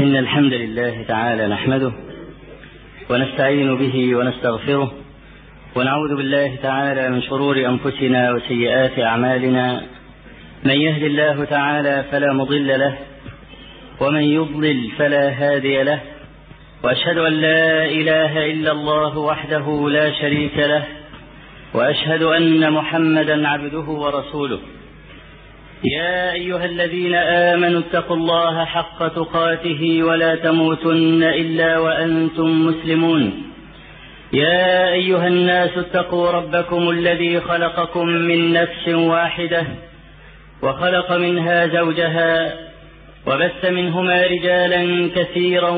إن الحمد لله تعالى نحمده ونستعين به ونستغفره ونعوذ بالله تعالى من شرور أنفسنا وسيئات أعمالنا. من يهد الله تعالى فلا مضل له ومن يضلل فلا هادي له، وأشهد أن لا إله إلا الله وحده لا شريك له، وأشهد أن محمدا عبده ورسوله. يا أيها الذين آمنوا اتقوا الله حق تقاته ولا تموتن إلا وأنتم مسلمون. يا أيها الناس اتقوا ربكم الذي خلقكم من نفس واحدة وخلق منها زوجها وبث منهما رجالا كثيرا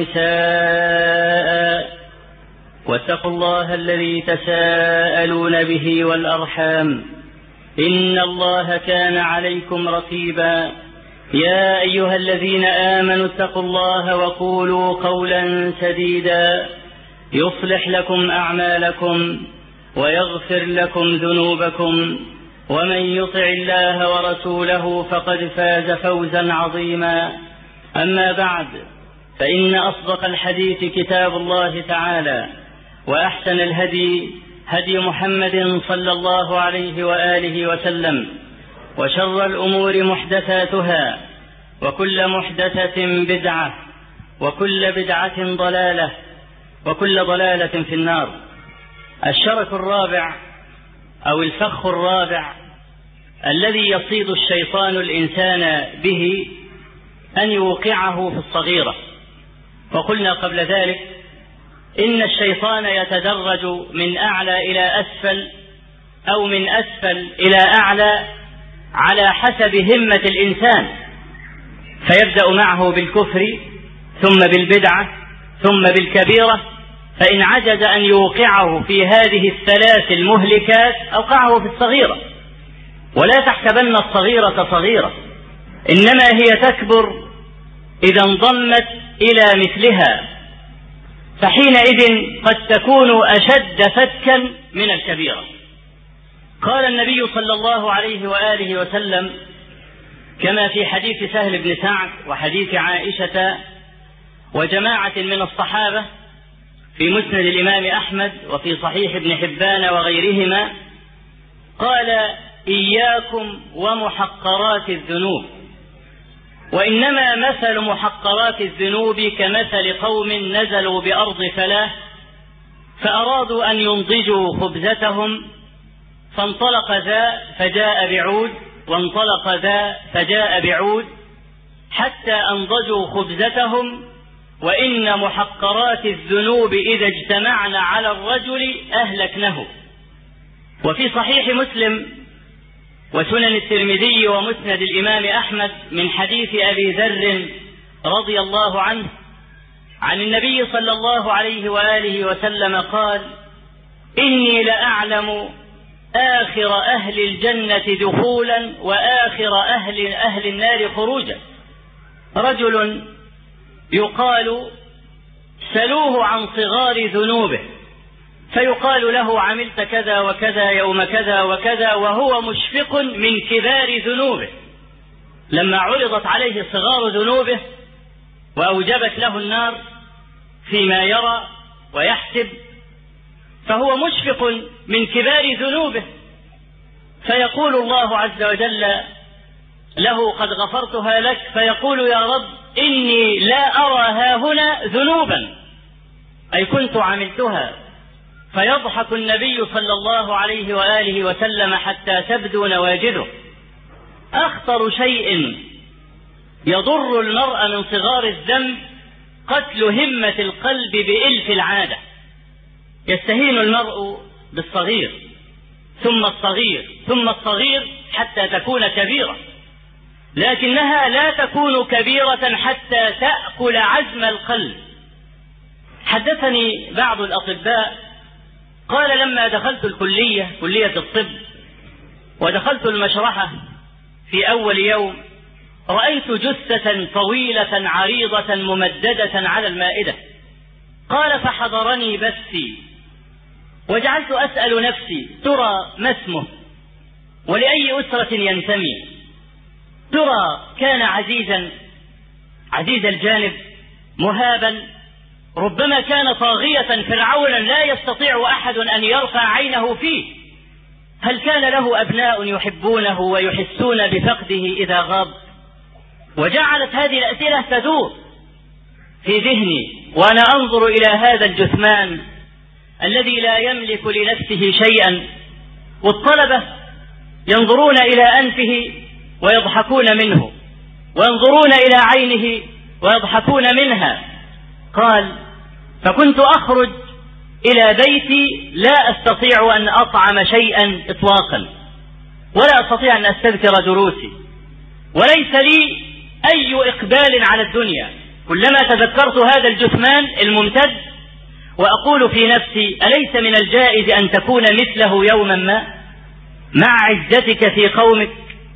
ونساء، واتقوا الله الذي تساءلون به والأرحام إن الله كان عليكم رقيبا. يا أيها الذين آمنوا اتقوا الله وقولوا قولا سديدا يصلح لكم أعمالكم ويغفر لكم ذنوبكم، ومن يطع الله ورسوله فقد فاز فوزا عظيما. أما بعد، فإن أصدق الحديث كتاب الله تعالى، وأحسن الهدي هدي محمد صلى الله عليه وآله وسلم، وشر الأمور محدثاتها، وكل محدثة بدعة، وكل بدعة ضلالة، وكل ضلالة في النار. الشرك الرابع أو الفخ الرابع الذي يصيد الشيطان الإنسان به أن يوقعه في الصغيرة. وقلنا قبل ذلك إن الشيطان يتدرج من أعلى إلى أسفل أو من أسفل إلى أعلى على حسب همة الإنسان، فيبدأ معه بالكفر ثم بالبدعة ثم بالكبيرة، فإن عجز أن يوقعه في هذه الثلاث المهلكات أوقعه في الصغيرة. ولا تحسبن الصغيرة صغيرة، إنما هي تكبر إذا انضمت إلى مثلها، فحينئذ قد تكون أشد فتكا من الكبيرة. قال النبي صلى الله عليه وآله وسلم كما في حديث سهل بن سعد وحديث عائشة وجماعة من الصحابة في مسند الإمام أحمد وفي صحيح ابن حبان وغيرهما، قال: إياكم ومحقرات الذنوب، وإنما مثل محقرات الذنوب كمثل قوم نزلوا بأرض فلاة فأرادوا أن ينضجوا خبزتهم، فانطلق ذا فجاء بعود، وانطلق ذا فجاء بعود، حتى أنضجوا خبزتهم. وإن محقرات الذنوب إذا اجتمعن على الرجل أهلكنه. وفي صحيح مسلم وسنن الترمذي ومسند الإمام أحمد من حديث أبي ذر رضي الله عنه عن النبي صلى الله عليه وآله وسلم قال: إني لأعلم آخر أهل الجنة دخولا وآخر أهل النار خروجا. رجل يقال: سلوه عن صغار ذنوبه، فيقال له: عملت كذا وكذا يوم كذا وكذا، وهو مشفق من كبار ذنوبه. لما عرضت عليه صغار ذنوبه وأوجبت له النار فيما يرى ويحسب، فهو مشفق من كبار ذنوبه، فيقول الله عز وجل له: قد غفرتها لك. فيقول: يا رب، إني لا أرى هاهنا ذنوبا، أي كنت عملتها. فيضحك النبي صلى الله عليه وآله وسلم حتى تبدو نواجذه. أخطر شيء يضر المرء من صغار الذنب قتل همة القلب بإلف العادة. يستهين المرء بالصغير ثم الصغير ثم الصغير حتى تكون كبيرة، لكنها لا تكون كبيرة حتى تأكل عزم القلب. حدثني بعض الأطباء قال: لما دخلت الكلية، كلية الطب، ودخلت المشرحة في أول يوم، رأيت جثة طويلة عريضة ممددة على المائدة. قال: فحضرني بثي، وجعلت أسأل نفسي: ترى ما اسمه؟ ولأي أسرة ينتمي؟ ترى كان عزيز الجانب مهابا، ربما كان طاغية فرعونا لا يستطيع أحد أن يرفع عينه فيه. هل كان له أبناء يحبونه ويحسون بفقده إذا غاب؟ وجعلت هذه الأسئلة تدور في ذهني وأنا أنظر إلى هذا الجثمان الذي لا يملك لنفسه شيئا، والطلبة ينظرون إلى أنفه ويضحكون منه، وينظرون إلى عينه ويضحكون منها. قال: فكنت أخرج إلى بيتي لا أستطيع أن أطعم شيئا إطلاقا، ولا أستطيع أن أستذكر دروسي، وليس لي أي إقبال على الدنيا. كلما تذكرت هذا الجثمان الممتد وأقول في نفسي: أليس من الجائز أن تكون مثله يوما ما مع عزتك في قومك؟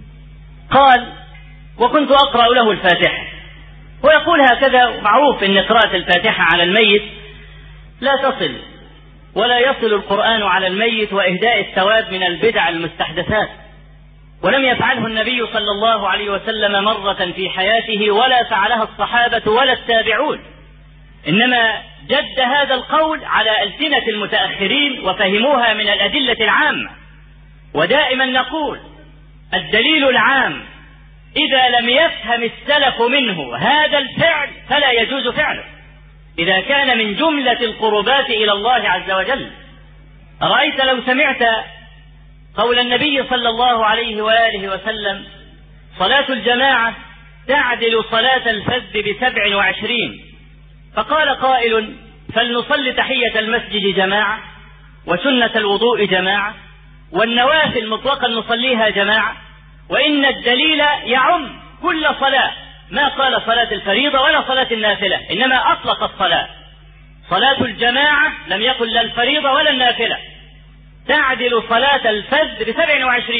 قال: وكنت أقرأ له الفاتحة. ويقول هكذا، معروف أن قراءة الفاتحة على الميت لا تصل، ولا يصل القرآن على الميت وإهداء الثواب من البدع المستحدثات، ولم يفعله النبي صلى الله عليه وسلم مرة في حياته، ولا فعلها الصحابة ولا التابعون، إنما جد هذا القول على ألسنة المتأخرين وفهموها من الأدلة العامة. ودائما نقول: الدليل العام إذا لم يفهم السلف منه هذا الفعل فلا يجوز فعله، إذا كان من جملة القربات إلى الله عز وجل. أرأيت لو سمعت قول النبي صلى الله عليه وآله وسلم: صلاة الجماعة تعدل صلاة الفذ ب27، فقال قائل: فلنصلي تحية المسجد جماعة، وسنة الوضوء جماعة، والنوافل مطلقا نصليها جماعة، وإن الدليل يعم كل صلاة، ما قال صلاة الفريضة ولا صلاة النافلة، إنما أطلق الصلاة. صلاة الجماعة لم يقل لا الفريضة ولا النافلة، تعدل صلاة الفذ ب27،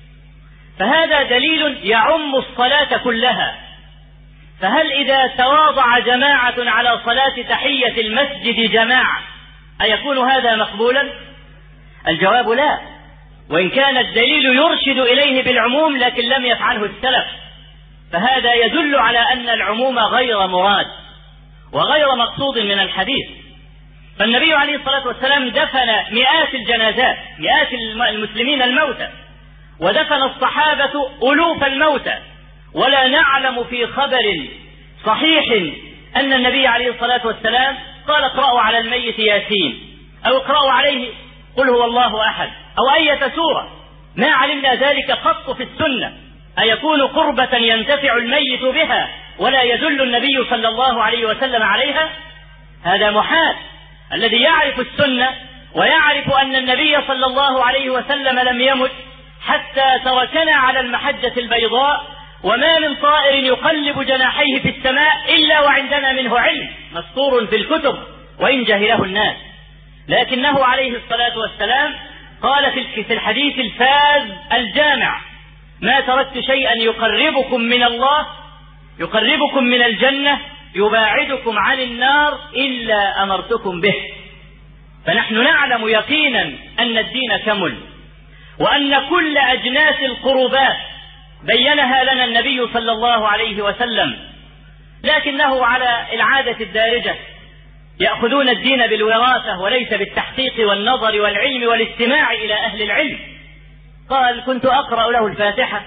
فهذا دليل يعم الصلاة كلها. فهل إذا تواضع جماعة على صلاة تحية المسجد جماعة أيكون هذا مقبولا؟ الجواب لا، وإن كان الدليل يرشد إليه بالعموم لكن لم يفعله السلف، فهذا يدل على أن العموم غير مراد وغير مقصود من الحديث. فالنبي عليه الصلاة والسلام دفن مئات الجنازات، مئات المسلمين الموتى، ودفن الصحابة ألوف الموتى، ولا نعلم في خبر صحيح أن النبي عليه الصلاة والسلام قال: اقرأوا على الميت ياسين، أو اقرأوا عليه قل هو الله أحد، أو أية سورة. ما علمنا ذلك قط في السنة. أيكون قربة ينتفع الميت بها ولا يدل النبي صلى الله عليه وسلم عليها؟ هذا محال. الذي يعرف السنة ويعرف أن النبي صلى الله عليه وسلم لم يمت حتى تركنا على المحجة البيضاء، وما من طائر يقلب جناحيه في السماء إلا وعندنا منه علم مسطور في الكتب وإن جهله الناس، لكنه عليه الصلاة والسلام قال في الحديث الفاذ الجامع: ما تركت شيئا يقربكم من الله، يقربكم من الجنة، يباعدكم عن النار إلا أمرتكم به. فنحن نعلم يقينا أن الدين كمل، وأن كل أجناس القربات بينها لنا النبي صلى الله عليه وسلم، لكنه على العادة الدارجة يأخذون الدين بالوراثة وليس بالتحقيق والنظر والعلم والاستماع إلى أهل العلم. قال: كنت أقرأ له الفاتحة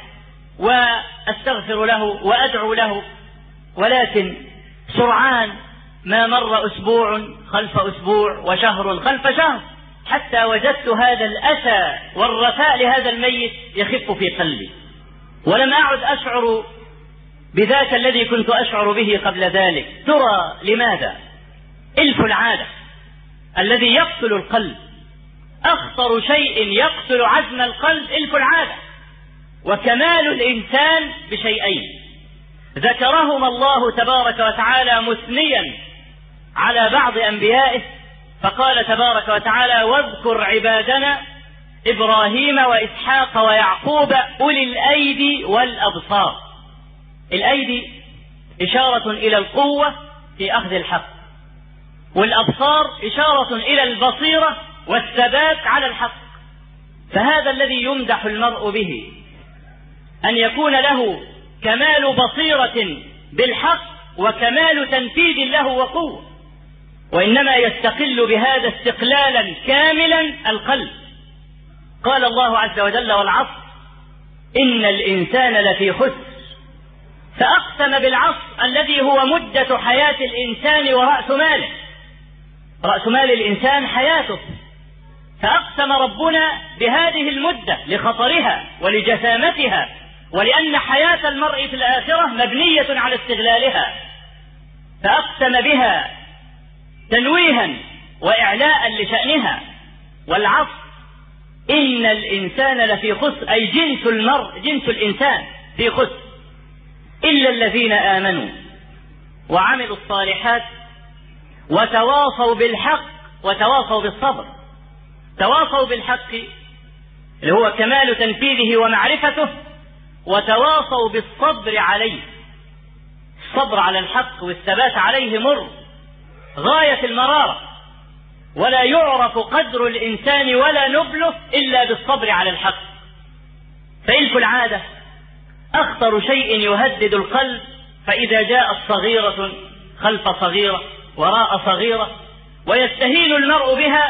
وأستغفر له وأدعو له، ولكن سرعان ما مر أسبوع خلف أسبوع وشهر خلف شهر حتى وجدت هذا الأسى والرثاء لهذا الميت يخف في قلبي، ولم أعد أشعر بذاك الذي كنت أشعر به قبل ذلك. ترى لماذا؟ إلف العادة الذي يقتل القلب، أخطر شيء يقتل عزم القلب إلف العادة. وكمال الإنسان بشيئين ذكرهما الله تبارك وتعالى مثنيا على بعض أنبيائه، فقال تبارك وتعالى: واذكر عبادنا إبراهيم وإسحاق ويعقوب أولي الأيدي والأبصار. الأيدي إشارة إلى القوة في أخذ الحق، والأبصار إشارة إلى البصيرة والثبات على الحق. فهذا الذي يمدح المرء به، أن يكون له كمال بصيرة بالحق وكمال تنفيذ له وقوة، وإنما يستقل بهذا استقلالا كاملا القلب. قال الله عز وجل: والعصر إن الإنسان لفي خسر، فأقسم بالعصر الذي هو مدة حياة الإنسان ورأس ماله. رأس مال الإنسان حياته، فأقسم ربنا بهذه المدة لخطرها ولجسامتها، ولأن حياة المرء في الآخرة مبنية على استغلالها، فأقسم بها تنويها وإعلاء لشأنها. والعصر إن الإنسان لفي خسر، أي جنس المرء، جنس الإنسان في خسر، إلا الذين آمنوا وعملوا الصالحات وتواصوا بالحق وتواصوا بالصبر. تواصوا بالحق اللي هو كمال تنفيذه ومعرفته، وتواصوا بالصبر عليه. الصبر على الحق والثبات عليه مر غاية المرارة، ولا يعرف قدر الإنسان ولا نبله إلا بالصبر على الحق. فإلف العادة أخطر شيء يهدد القلب، فإذا جاءت صغيرة خلف صغيرة وراء صغيرة ويستهين المرء بها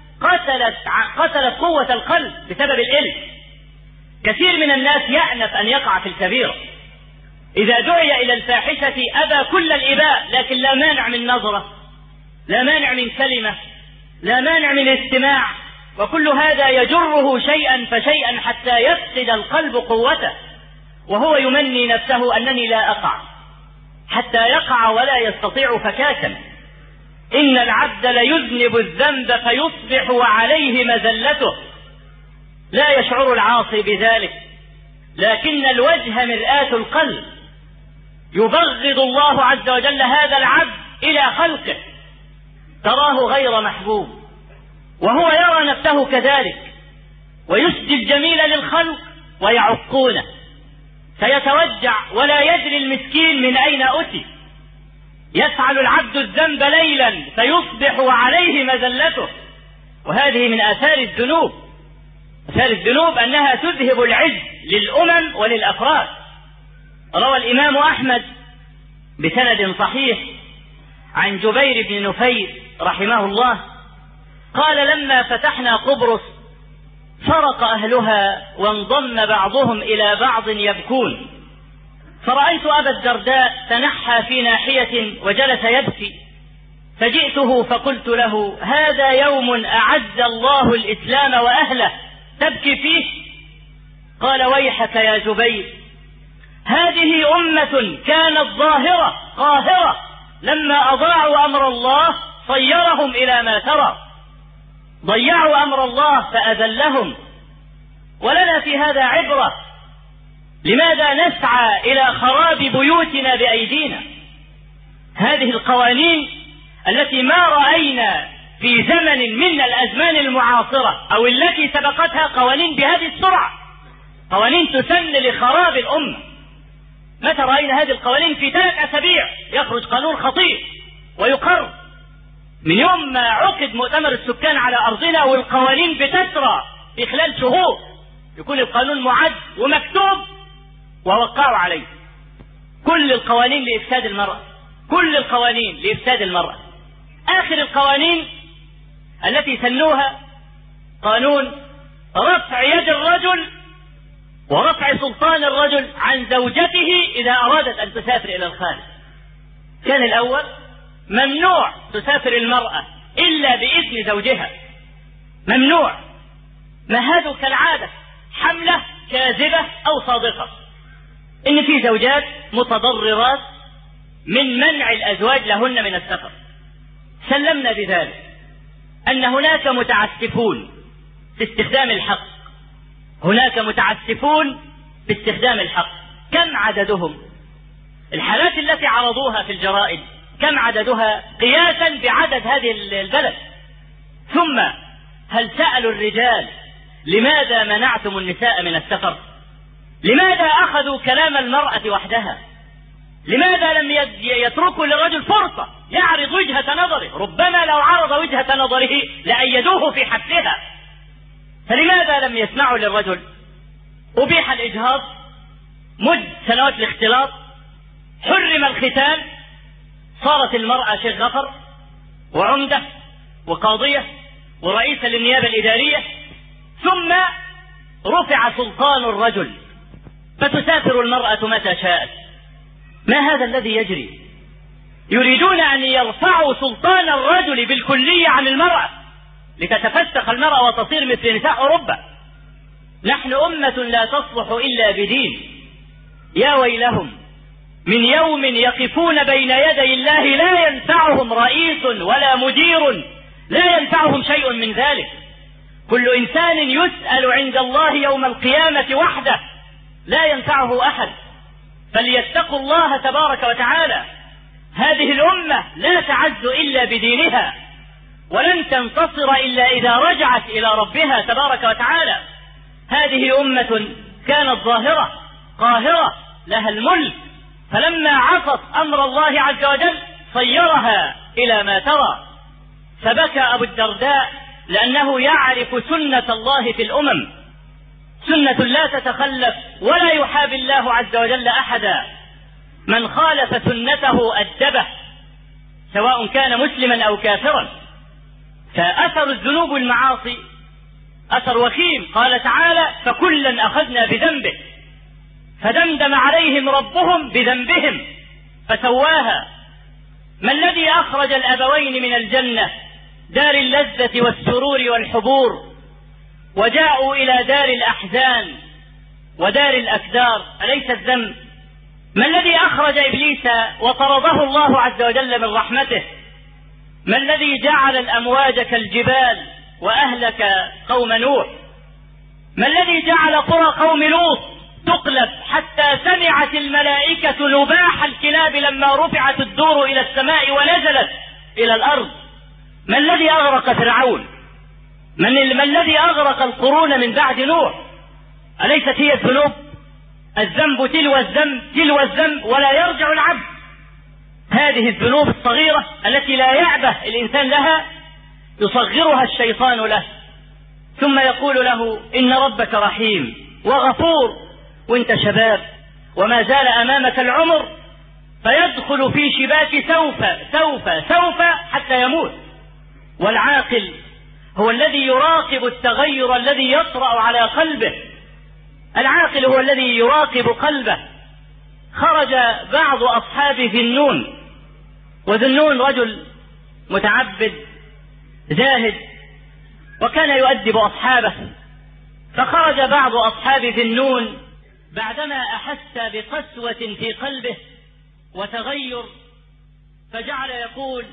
قتلت قوة القلب بسبب الإلف. كثير من الناس يأنف أن يقع في الكبيرة، إذا دعي إلى الفاحشة أبى كل الإباء، لكن لا مانع من نظرة، لا مانع من كلمة، لا مانع من استماع، وكل هذا يجره شيئا فشيئا حتى يفقد القلب قوته، وهو يمني نفسه أنني لا أقع، حتى يقع ولا يستطيع فكاكا. إن العبد ليذنب الذنب فيصبح وعليه مذلته، لا يشعر العاصي بذلك، لكن الوجه مرآة القلب. يبغض الله عز وجل هذا العبد إلى خلقه، تراه غير محبوب وهو يرى نفسه كذلك، ويسدي الجميل للخلق ويعقونه، فيتوجع ولا يدري المسكين من أين أتي. يفعل العبد الذنب ليلا فيصبح وعليه مذلته، وهذه من آثار الذنوب. آثار الذنوب أنها تذهب العز للأمم وللأفراد. روى الإمام أحمد بسند صحيح عن جبير بن نفير رحمه الله قال: لما فتحنا قبرص فرق أهلها وانضم بعضهم إلى بعض يبكون، فرأيت أبا الدرداء تنحى في ناحية وجلس يبكي، فجئته فقلت له: هذا يوم أعز الله الإسلام وأهله تبكي فيه؟ قال: ويحك يا جبير، هذه أمة كانت ظاهرة قاهرة، لما أضاعوا أمر الله صيرهم إلى ما ترى، ضيعوا أمر الله فأذلهم. ولنا في هذا عبرة. لماذا نسعى إلى خراب بيوتنا بأيدينا؟ هذه القوانين التي ما رأينا في زمن من الأزمان المعاصرة أو التي سبقتها قوانين بهذه السرعة، قوانين تسن لخراب الأمة. متى رأينا هذه القوانين؟ في 3 أسابيع يخرج قانون خطير ويقر. من يوم ما عقد مؤتمر السكان على أرضنا والقوانين بتسرى في خلال شهور، يكون القانون معد ومكتوب ووقعوا عليه. كل القوانين لإفساد المرأة، كل القوانين لإفساد المرأة. آخر القوانين التي سنوها قانون رفع يد الرجل ورفع سلطان الرجل عن زوجته إذا أرادت أن تسافر إلى الخارج. كان الأول ممنوع تسافر المرأة إلا بإذن زوجها، ممنوع. ما هذا كالعادة حملة كاذبة أو صادقة، إن في زوجات متضررات من منع الأزواج لهن من السفر. سلمنا بذلك أن هناك متعسفون في استخدام الحق، هناك متعسفون في استخدام الحق. كم عددهم؟ الحالات التي عرضوها في الجرائد كم عددها قياسا بعدد هذه البلد؟ ثم هل سألوا الرجال لماذا منعتم النساء من السفر؟ لماذا أخذوا كلام المرأة وحدها؟ لماذا لم يتركوا للرجل فرصة يعرض وجهة نظره؟ ربما لو عرض وجهة نظره لأيدوه في حبسها. فلماذا لم يسمعوا للرجل؟ أبيح الإجهاض، مد سنوات الاختلاط، حرم الختان، صارت المرأة شيخ غفر وعمدة وقاضية ورئيسة للنيابة الإدارية، ثم رفع سلطان الرجل فتسافر المرأة متى شاءت. ما هذا الذي يجري؟ يريدون أن يرفعوا سلطان الرجل بالكلية عن المرأة لتتفسخ المرأة وتصير مثل نساء أوروبا. نحن أمة لا تصلح إلا بدين. يا ويلهم من يوم يقفون بين يدي الله لا ينفعهم رئيس ولا مدير، لا ينفعهم شيء من ذلك. كل إنسان يسأل عند الله يوم القيامة وحده، لا ينفعه أحد. فليتقوا الله تبارك وتعالى. هذه الأمة لا تعز إلا بدينها، ولن تنتصر إلا إذا رجعت إلى ربها تبارك وتعالى. هذه أمة كانت ظاهرة قاهرة لها الملك، فلما عصت أمر الله عز وجل صيرها إلى ما ترى. فبكى أبو الدرداء لأنه يعرف سنة الله في الأمم، سنة لا تتخلف ولا يحابي الله عز وجل أحدا. من خالف سنته أدبه سواء كان مسلما أو كافرا. فأثر الذنوب والمعاصي أثر وخيم. قال تعالى: فكلا أخذنا بذنبه فدمدم عليهم ربهم بذنبهم فسواها. ما الذي أخرج الأبوين من الجنة دار اللذة والسرور والحبور وجاءوا إلى دار الأحزان ودار الأكدار؟ أليس الذنب؟ ما الذي أخرج إبليس وطرده الله عز وجل من رحمته؟ ما الذي جعل الأمواج كالجبال وأهلك قوم نوح؟ ما الذي جعل قرى قوم لوط تقلب حتى سمعت الملائكة نباح الكلاب لما رفعت الدور إلى السماء ونزلت إلى الأرض؟ ما الذي أغرق فرعون؟ ما الذي أغرق القرون من بعد نوح؟ أليست هي الذنوب؟ الذنب تلو الذنب تلو الذنب ولا يرجع العبد. هذه الذنوب الصغيرة التي لا يعبه الإنسان لها يصغرها الشيطان له، ثم يقول له: إن ربك رحيم وغفور وانت شباب وما زال أمامك العمر، فيدخل في شباك سوف سوف سوف حتى يموت. والعاقل هو الذي يراقب التغير الذي يطرأ على قلبه. العاقل هو الذي يراقب قلبه. خرج بعض أصحاب ذنون، وذنون رجل متعبد زاهد وكان يؤدب أصحابه. فخرج بعض أصحاب ذنون بعدما أحس بقسوة في قلبه وتغير، فجعل يقول: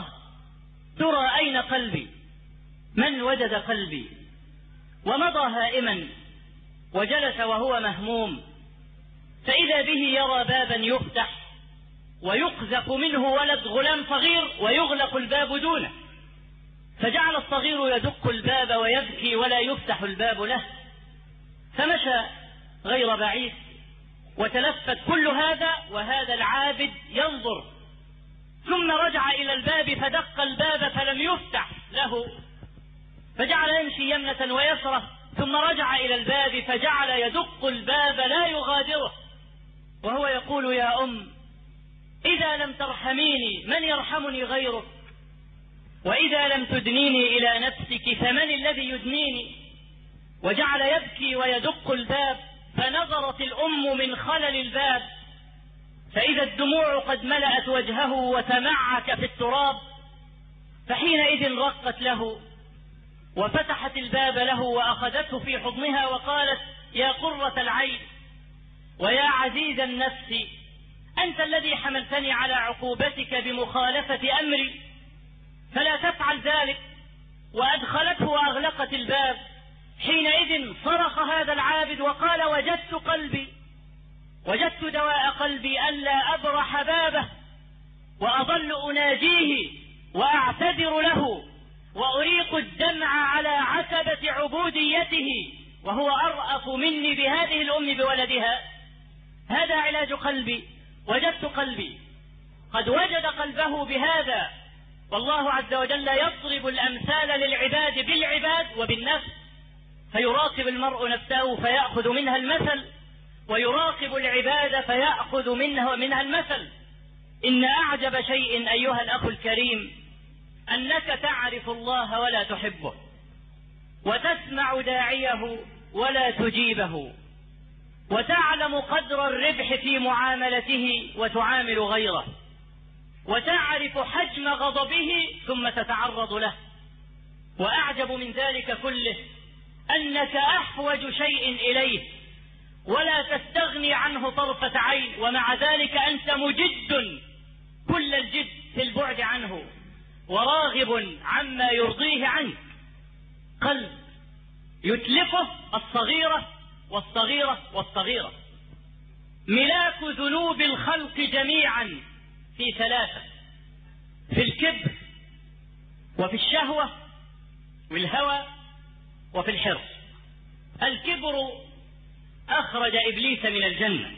ترى أين قلبي؟ من وجد قلبي؟ ومضى هائما وجلس وهو مهموم، فإذا به يرى بابا يفتح ويقذف منه ولد غلام صغير ويغلق الباب دونه، فجعل الصغير يدق الباب ويبكي ولا يفتح الباب له. فمشى غير بعيد وتلفت كل هذا وهذا العابد ينظر، ثم رجع إلى الباب فدق الباب فلم يفتح له، فجعل يمشي يمنة ويسرة، ثم رجع إلى الباب فجعل يدق الباب لا يغادره، وهو يقول: يا أم، إذا لم ترحميني من يرحمني غيرك؟ وإذا لم تدنيني إلى نفسك فمن الذي يدنيني؟ وجعل يبكي ويدق الباب، فنظرت الأم من خلل الباب فإذا الدموع قد ملأت وجهه وتمعك في التراب، فحينئذ رقت له وفتحت الباب له وأخذته في حضنها وقالت: يا قرة العين ويا عزيز النفس، أنت الذي حملتني على عقوبتك بمخالفة أمري، فلا تفعل ذلك. وأدخلته وأغلقت الباب. حينئذ صرخ هذا العابد وقال: وجدت قلبي، وجدت دواء قلبي ألا أبرح بابه وأظل أناجيه وأعتذر له وأريق الدمع على عتبة عبوديته وهو أرأف مني بهذه الأم بولدها. هذا علاج قلبي. وجدت قلبي، قد وجد قلبه بهذا. والله عز وجل يضرب الأمثال للعباد بالعباد وبالنفس، فيراقب المرء نفسه فيأخذ منها المثل، ويراقب العباد فيأخذ منها المثل. إن أعجب شيء أيها الأخ الكريم أنك تعرف الله ولا تحبه، وتسمع داعيه ولا تجيبه، وتعلم قدر الربح في معاملته وتعامل غيره، وتعرف حجم غضبه ثم تتعرض له. وأعجب من ذلك كله أنك أحوج شيء إليه ولا تستغني عنه طرفة عين، ومع ذلك أنت مجد كل الجد في البعد عنه وراغب عما يرضيه عنك. قلب يتلفه الصغيرة والصغيرة والصغيرة. ملاك ذنوب الخلق جميعا في ثلاثة: في الكبر، وفي الشهوة، والهوى، وفي الحرص. الكبر أخرج إبليس من الجنة،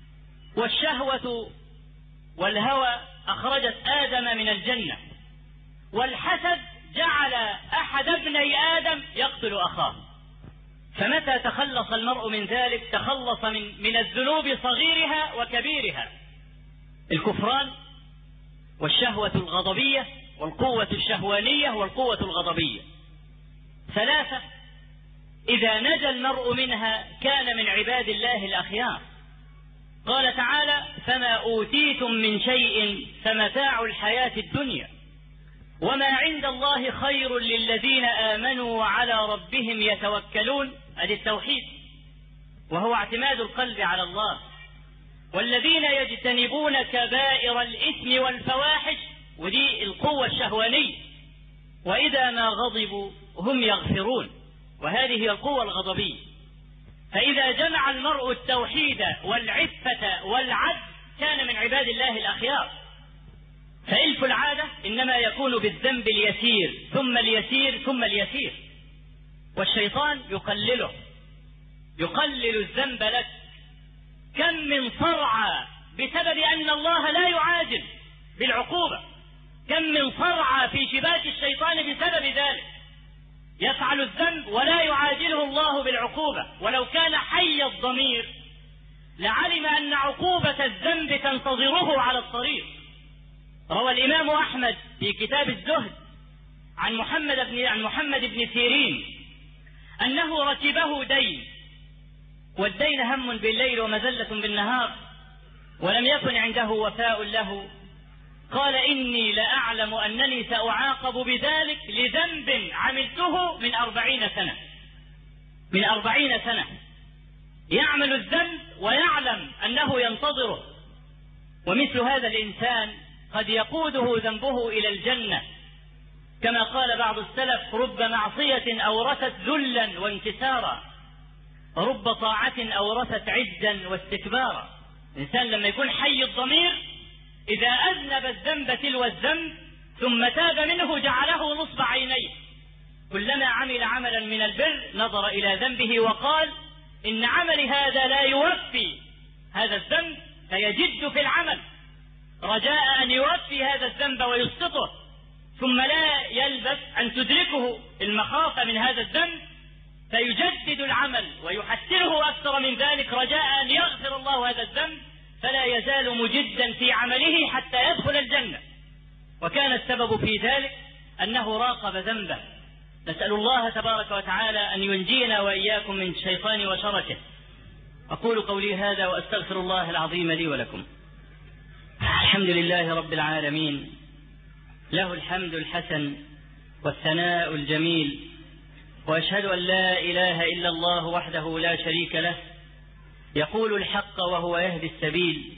والشهوة والهوى أخرجت آدم من الجنة، والحسد جعل أحد ابني آدم يقتل أخاه. فمتى تخلص المرء من ذلك تخلص من الذنوب صغيرها وكبيرها: الكفران، والشهوة الغضبية، والقوة الشهوانية، والقوة الغضبية. ثلاثة إذا نجا المرء منها كان من عباد الله الأخيار. قال تعالى: فما أوتيتم من شيء فمتاع الحياة الدنيا وما عند الله خير للذين آمنوا وعلى ربهم يتوكلون. هذا التوحيد، وهو اعتماد القلب على الله. والذين يجتنبون كبائر الإثم والفواحش، ودي القوة الشهوانية. وإذا ما غضبوا هم يغفرون، وهذه هي القوة الغضبية. فإذا جمع المرء التوحيد والعفة والعدل كان من عباد الله الأخيار. فإلف العادة إنما يكون بالذنب اليسير ثم اليسير ثم اليسير، والشيطان يقلل الذنب لك. كم من صرعى بسبب أن الله لا يعاجل بالعقوبة، كم من صرعى في شباك الشيطان بسبب ذلك. يفعل الذنب ولا يعاجله الله بالعقوبة، ولو كان حي الضمير لعلم أن عقوبة الذنب تنتظره على الطريق. روى الإمام أحمد في كتاب الزهد عن محمد بن سيرين أنه ركبه دين، والدين هم بالليل ومذلة بالنهار، ولم يكن عنده وفاء له. قال: إني لأعلم أنني سأعاقب بذلك لذنب عملته من 40 سنة. من 40 سنة يعمل الذنب ويعلم أنه ينتظره. ومثل هذا الإنسان قد يقوده ذنبه إلى الجنة، كما قال بعض السلف: رب معصية أورثت ذلا وانكسارا، رب طاعة أورثت عزا واستكبارا. الإنسان لما يكون حي الضمير إذا أذنب الذنب تلو الذنب ثم تاب منه جعله نصب عينيه. كلما عمل عملا من البر نظر إلى ذنبه وقال: إن عمل هذا لا يوفي هذا الذنب، فيجد في العمل رجاء أن يوفي هذا الذنب ويسقطه، ثم لا يلبث أن تدركه المخافة من هذا الذنب فيجدد العمل ويحسنه أكثر من ذلك رجاء أن يغفر الله هذا الذنب، فلا يزال مجدا في عمله حتى يدخل الجنة. وكان السبب في ذلك أنه راقب ذنبه. نسأل الله تبارك وتعالى أن ينجينا وإياكم من الشيطان وشركه. أقول قولي هذا وأستغفر الله العظيم لي ولكم. الحمد لله رب العالمين، له الحمد الحسن والثناء الجميل، وأشهد أن لا إله إلا الله وحده لا شريك له، يقول الحق وهو يهدي السبيل،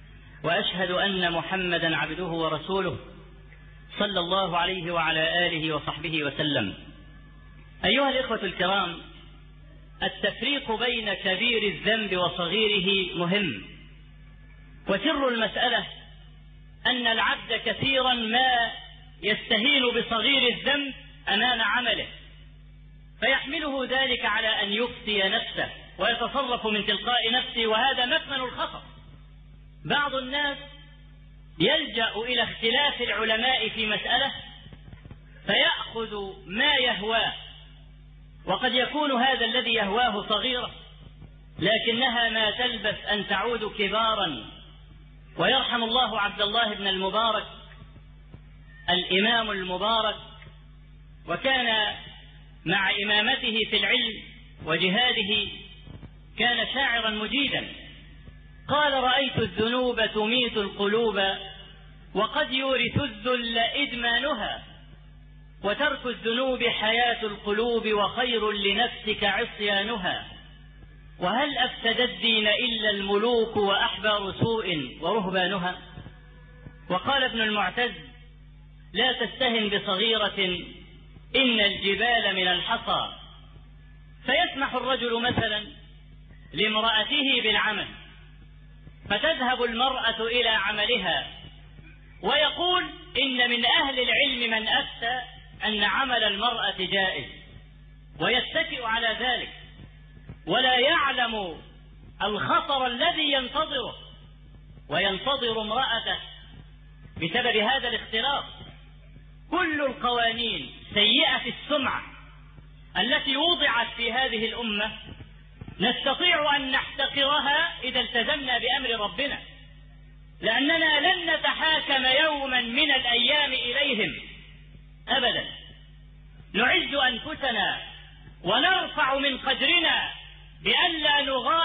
وأشهد أن محمدا عبده ورسوله صلى الله عليه وعلى آله وصحبه وسلم. أيها الإخوة الكرام، التفريق بين كبير الذنب وصغيره مهم، وسر المسألة أن العبد كثيرا ما يستهين بصغير الذنب أمام عمله، فيحمله ذلك على أن يفتي نفسه ويتصرف من تلقاء نفسه، وهذا مكمن الخطأ. بعض الناس يلجأ إلى اختلاف العلماء في مسألة فيأخذ ما يهواه، وقد يكون هذا الذي يهواه صغيرة لكنها ما تلبث أن تعود كبارا، ويرحم الله عبد الله بن المبارك الإمام المبارك، وكان مع إمامته في العلم وجهاده كان شاعرا مجيدا. قال: رأيت الذنوب تميت القلوب، وقد يورث الذل إدمانها، وترك الذنوب حياة القلوب، وخير لنفسك عصيانها، وهل أفسد الدين إلا الملوك وأحبار سوء ورهبانها. وقال ابن المعتز: لا تستهن بصغيرة إن الجبال من الحصى. فيسمح الرجل مثلا لامرأته بالعمل، فتذهب المرأة إلى عملها، ويقول: إن من أهل العلم من أفتى أن عمل المرأة جائز، ويتكئ على ذلك ولا يعلم الخطر الذي ينتظره، وينتظر امرأته بسبب هذا الاختلاط. كل القوانين سيئة السمعة التي وضعت في هذه الأمة نستطيع أن نحتقرها إذا التزمنا بأمر ربنا، لأننا لن نتحاكم يوما من الأيام إليهم أبدا. نعز أنفسنا ونرفع من قدرنا بألا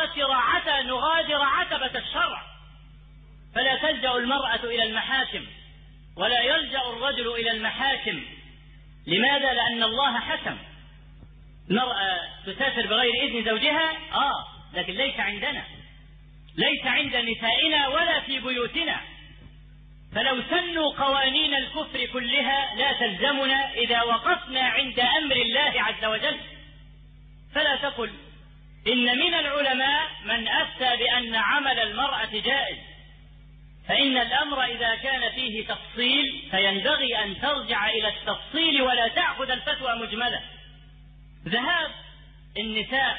نغادر عتبة الشرع. فلا تلجأ المرأة إلى المحاكم، ولا يلجأ الرجل إلى المحاكم. لماذا؟ لأن الله حكم. المرأة تسافر بغير إذن زوجها، لكن ليس عندنا، ليس عند نسائنا ولا في بيوتنا. فلو سنوا قوانين الكفر كلها لا تلزمنا إذا وقفنا عند أمر الله عز وجل. فلا تقل إن من العلماء من أفتى بأن عمل المرأة جائز، فإن الأمر إذا كان فيه تفصيل فينبغي أن ترجع إلى التفصيل ولا تأخذ الفتوى مجملة. ذهاب النساء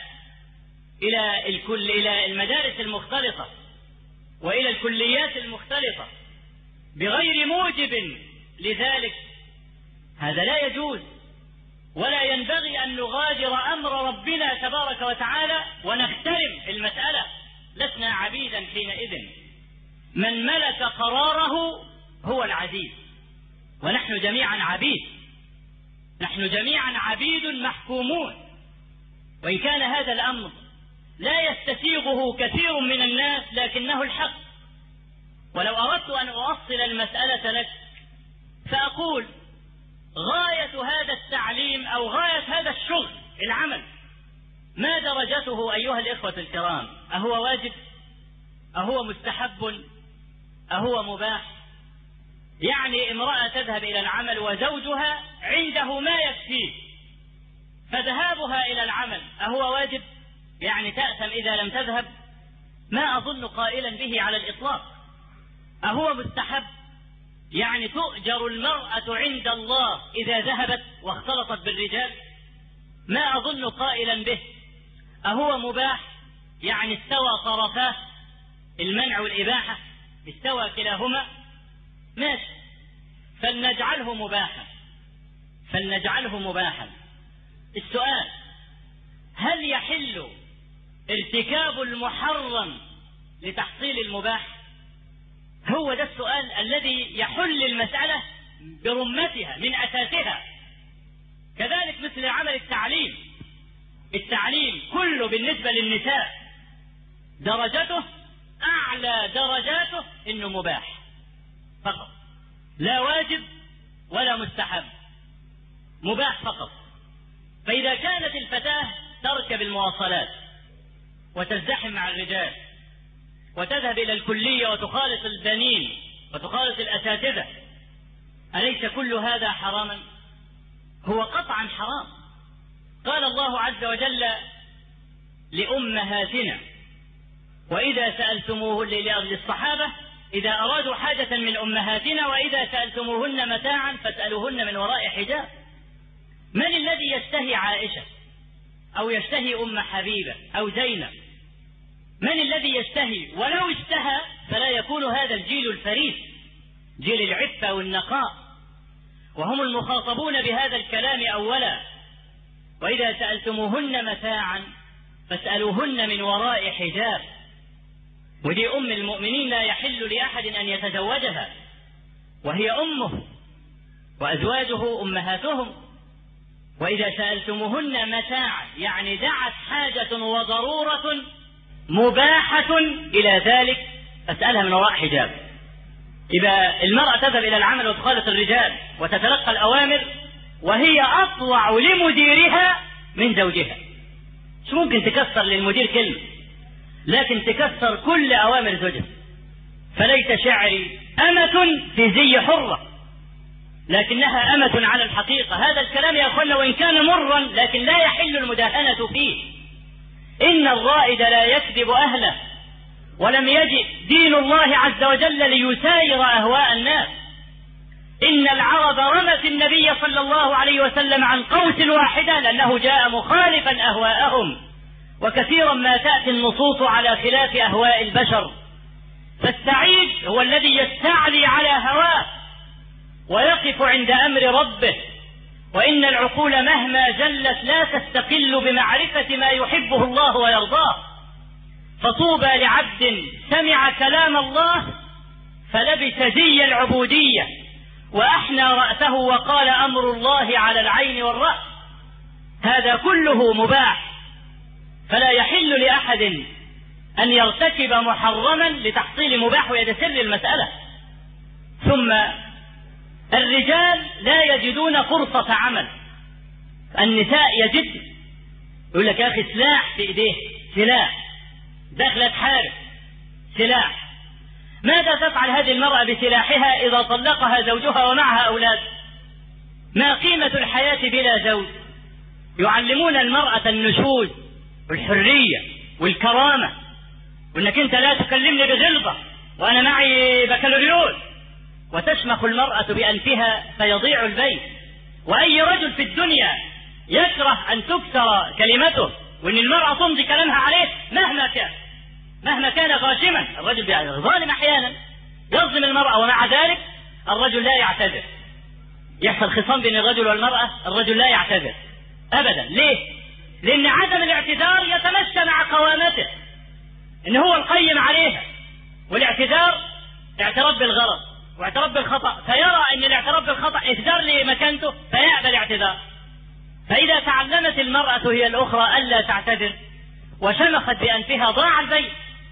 إلى المدارس المختلطة وإلى الكليات المختلطة بغير موجب لذلك هذا لا يجوز، ولا ينبغي أن نغادر أمر ربنا تبارك وتعالى ونحترم المسألة. لسنا عبيدا حينئذ، من ملك قراره هو العزيز، ونحن جميعا عبيد، نحن جميعا عبيد محكومون. وإن كان هذا الأمر لا يستسيغه كثير من الناس لكنه الحق. ولو أردت أن أؤصل المسألة لك فأقول: غاية هذا التعليم أو غاية هذا الشغل العمل ما درجته أيها الإخوة الكرام؟ أهو واجب؟ أهو مستحب؟ أهو مباح؟ يعني امرأة تذهب إلى العمل وزوجها عنده ما يكفيه، فذهابها إلى العمل أهو واجب؟ يعني تأثم إذا لم تذهب؟ ما أظن قائلا به على الإطلاق. أهو مستحب؟ يعني تؤجر المرأة عند الله إذا ذهبت واختلطت بالرجال؟ ما أظن قائلا به. أهو مباح؟ يعني استوى طرفاه المنع والإباحة، استوى كلاهما؟ ماشي، فلنجعله مباحا. السؤال: هل يحل ارتكاب المحرم لتحصيل المباح؟ هو ده السؤال الذي يحل المسألة برمتها من أساسها. كذلك مثل عمل التعليم كله بالنسبة للنساء درجته أعلى درجاته إنه مباح فقط، لا واجب ولا مستحب، مباح فقط. فإذا كانت الفتاة تركب المواصلات وتزدحم مع الرجال وتذهب إلى الكلية وتخالط البنين وتخالط الأساتذة، أليس كل هذا حراما؟ هو قطعا حرام. قال الله عز وجل لأمهاتنا: وإذا سألتموهن للصحابة إذا أرادوا حاجة من أمهاتنا وإذا سألتموهن متاعا فاسألوهن من وراء حجاب. من الذي يشتهي عائشة أو يشتهي أم حبيبة أو زينب؟ من الذي يشتهي؟ ولو اشتهى فلا يكون هذا الجيل الفريد، جيل العفة والنقاء، وهم المخاطبون بهذا الكلام أولا. وإذا سألتموهن متاعا فاسألوهن من وراء حجاب. ودي أم المؤمنين لا يحل لأحد أن يتزوجها، وهي أمه وأزواجه أمهاتهم. وإذا سألتموهن متاعا يعني دعت حاجة وضرورة مباحة إلى ذلك فاسألها من وراء حجاب. إذا المرأة تذهب إلى العمل وتخالط الرجال وتتلقى الأوامر وهي أطوع لمديرها من زوجها، مش ممكن تكسر للمدير كلمة، لكن تكسر كل أوامر زوجها. فليت شعري أمة في زي حرة لكنها أمة على الحقيقة. هذا الكلام يا أخوانا وإن كان مرا لكن لا يحل المداهنة فيه. إن الرائد لا يكذب أهله، ولم يجئ دين الله عز وجل ليساير أهواء الناس. إن العرب رمت النبي صلى الله عليه وسلم عن قوس واحدة لأنه جاء مخالفا أهواءهم، وكثيرا ما تأتي النصوص على خلاف أهواء البشر. فالسعيد هو الذي يستعلي على هواه ويقف عند أمر ربه. وإن العقول مهما جلت لا تستقل بمعرفة ما يحبه الله ويرضاه. فطوبى لعبد سمع كلام الله فلبس زي العبودية وأحنى رأسه وقال أمر الله على العين والرأس. هذا كله مباح، فلا يحل لأحد أن يرتكب محرما لتحصيل مباح، ويدسر المسألة. ثم الرجال لا يجدون فرصة عمل، النساء يجد. يقول لك يا أخي سلاح في إيديه، سلاح دخلت حارب، سلاح. ماذا تفعل هذه المرأة بسلاحها إذا طلقها زوجها ومعها أولاد؟ ما قيمة الحياة بلا زوج؟ يعلمون المرأة النشوز والحرية والكرامة، وإنك أنت لا تكلمني بغلظة وأنا معي بكالوريوس، وتشمخ المرأة بأنفها فيضيع البيت. وأي رجل في الدنيا يكره أن تكسر كلمته وأن المرأة تمضي كلامها عليه مهما كان غاشما. الرجل ظالم أحيانا يظلم المرأة، ومع ذلك الرجل لا يعتذر. يحصل خصام بين الرجل والمرأة، الرجل لا يعتذر أبدا. ليه؟ لأن عدم الاعتذار يتمشى مع قوامته، إن هو القيم عليها. والاعتذار اعتراف بالغلط واعتراف بالخطأ، فيرى أن الاعتراف بالخطأ إهدار لمكانته فيأبى الاعتذار. فإذا تعلمت المرأة هي الأخرى ألا تعتذر وشمخت بأنفها ضاع البيت.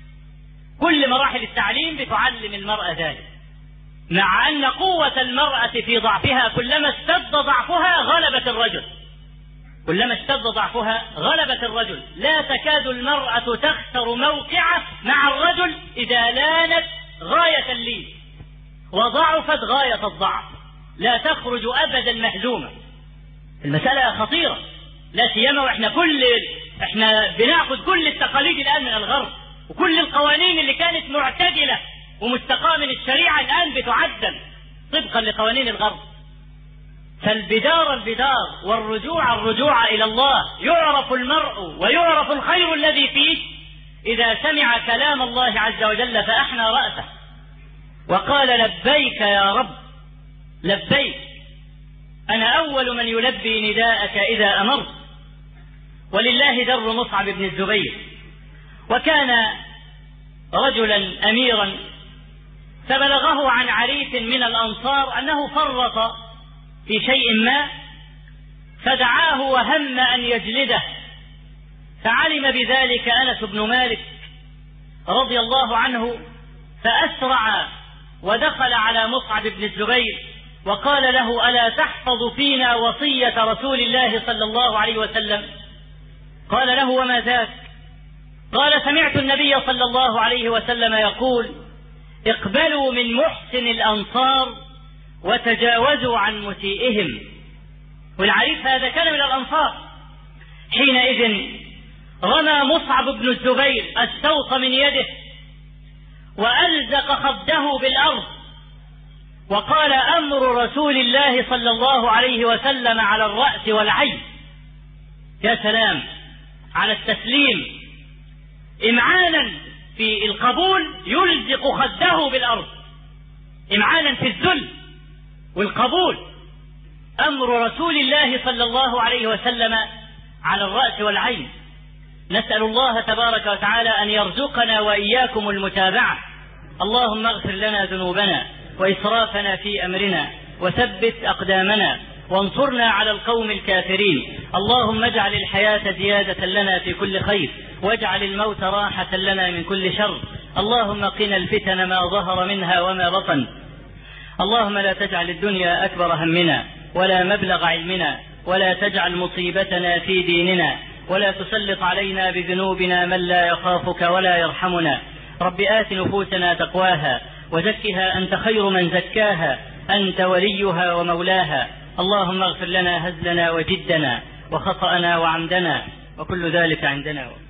كل مراحل التعليم بتعلم المرأة ذلك، مع أن قوة المرأة في ضعفها كلما اشتد ضعفها غلبت الرجل، كلما اشتد ضعفها غلبت الرجل. لا تكاد المرأة تخسر موقعة مع الرجل إذا لانت غاية اللين وضعفت غاية الضعف، لا تخرج أبدا مهزومة. المسألة خطيرة، لا سيما احنا بناخذ كل التقاليد الآن من الغرب، وكل القوانين اللي كانت معتدلة ومستقاة من الشريعة الآن بتعدل طبقا لقوانين الغرب. فالبدار والرجوع إلى الله. يعرف المرء ويعرف الخير الذي فيه إذا سمع كلام الله عز وجل فأحنى رأسه وقال لبيك يا رب لبيك، أنا أول من يلبي نداءك إذا أمرت. ولله در مصعب بن الزبير، وكان رجلا أميرا، فبلغه عن عريف من الأنصار أنه فرط في شيء ما، فدعاه وهم أن يجلده. فعلم بذلك أنس بن مالك رضي الله عنه، فأسرع ودخل على مصعب بن الزبير وقال له ألا تحفظ فينا وصية رسول الله صلى الله عليه وسلم؟ قال له وما ذاك؟ قال سمعت النبي صلى الله عليه وسلم يقول اقبلوا من محسن الأنصار وتجاوزوا عن مسيئهم. والعريف هذا كان من الأنصار. حينئذ رمى مصعب بن الزبير السوط من يده وألزق خده بالأرض وقال أمر رسول الله صلى الله عليه وسلم على الرأس والعين. يا سلام على التسليم، إمعانا في القبول يلزق خده بالأرض، إمعانا في الذل والقبول. أمر رسول الله صلى الله عليه وسلم على الرأس والعين. نسأل الله تبارك وتعالى أن يرزقنا وإياكم المتابعة. اللهم اغفر لنا ذنوبنا وإسرافنا في أمرنا وثبت أقدامنا وانصرنا على القوم الكافرين. اللهم اجعل الحياة زيادة لنا في كل خير واجعل الموت راحة لنا من كل شر. اللهم قنا الفتن ما ظهر منها وما بطن. اللهم لا تجعل الدنيا أكبر همنا ولا مبلغ علمنا ولا تجعل مصيبتنا في ديننا ولا تسلط علينا بذنوبنا من لا يخافك ولا يرحمنا. رب آت نفوسنا تقواها وزكها أنت خير من زكاها أنت وليها ومولاها. اللهم اغفر لنا هزلنا وجدنا وخطأنا وعمدنا وكل ذلك عندنا.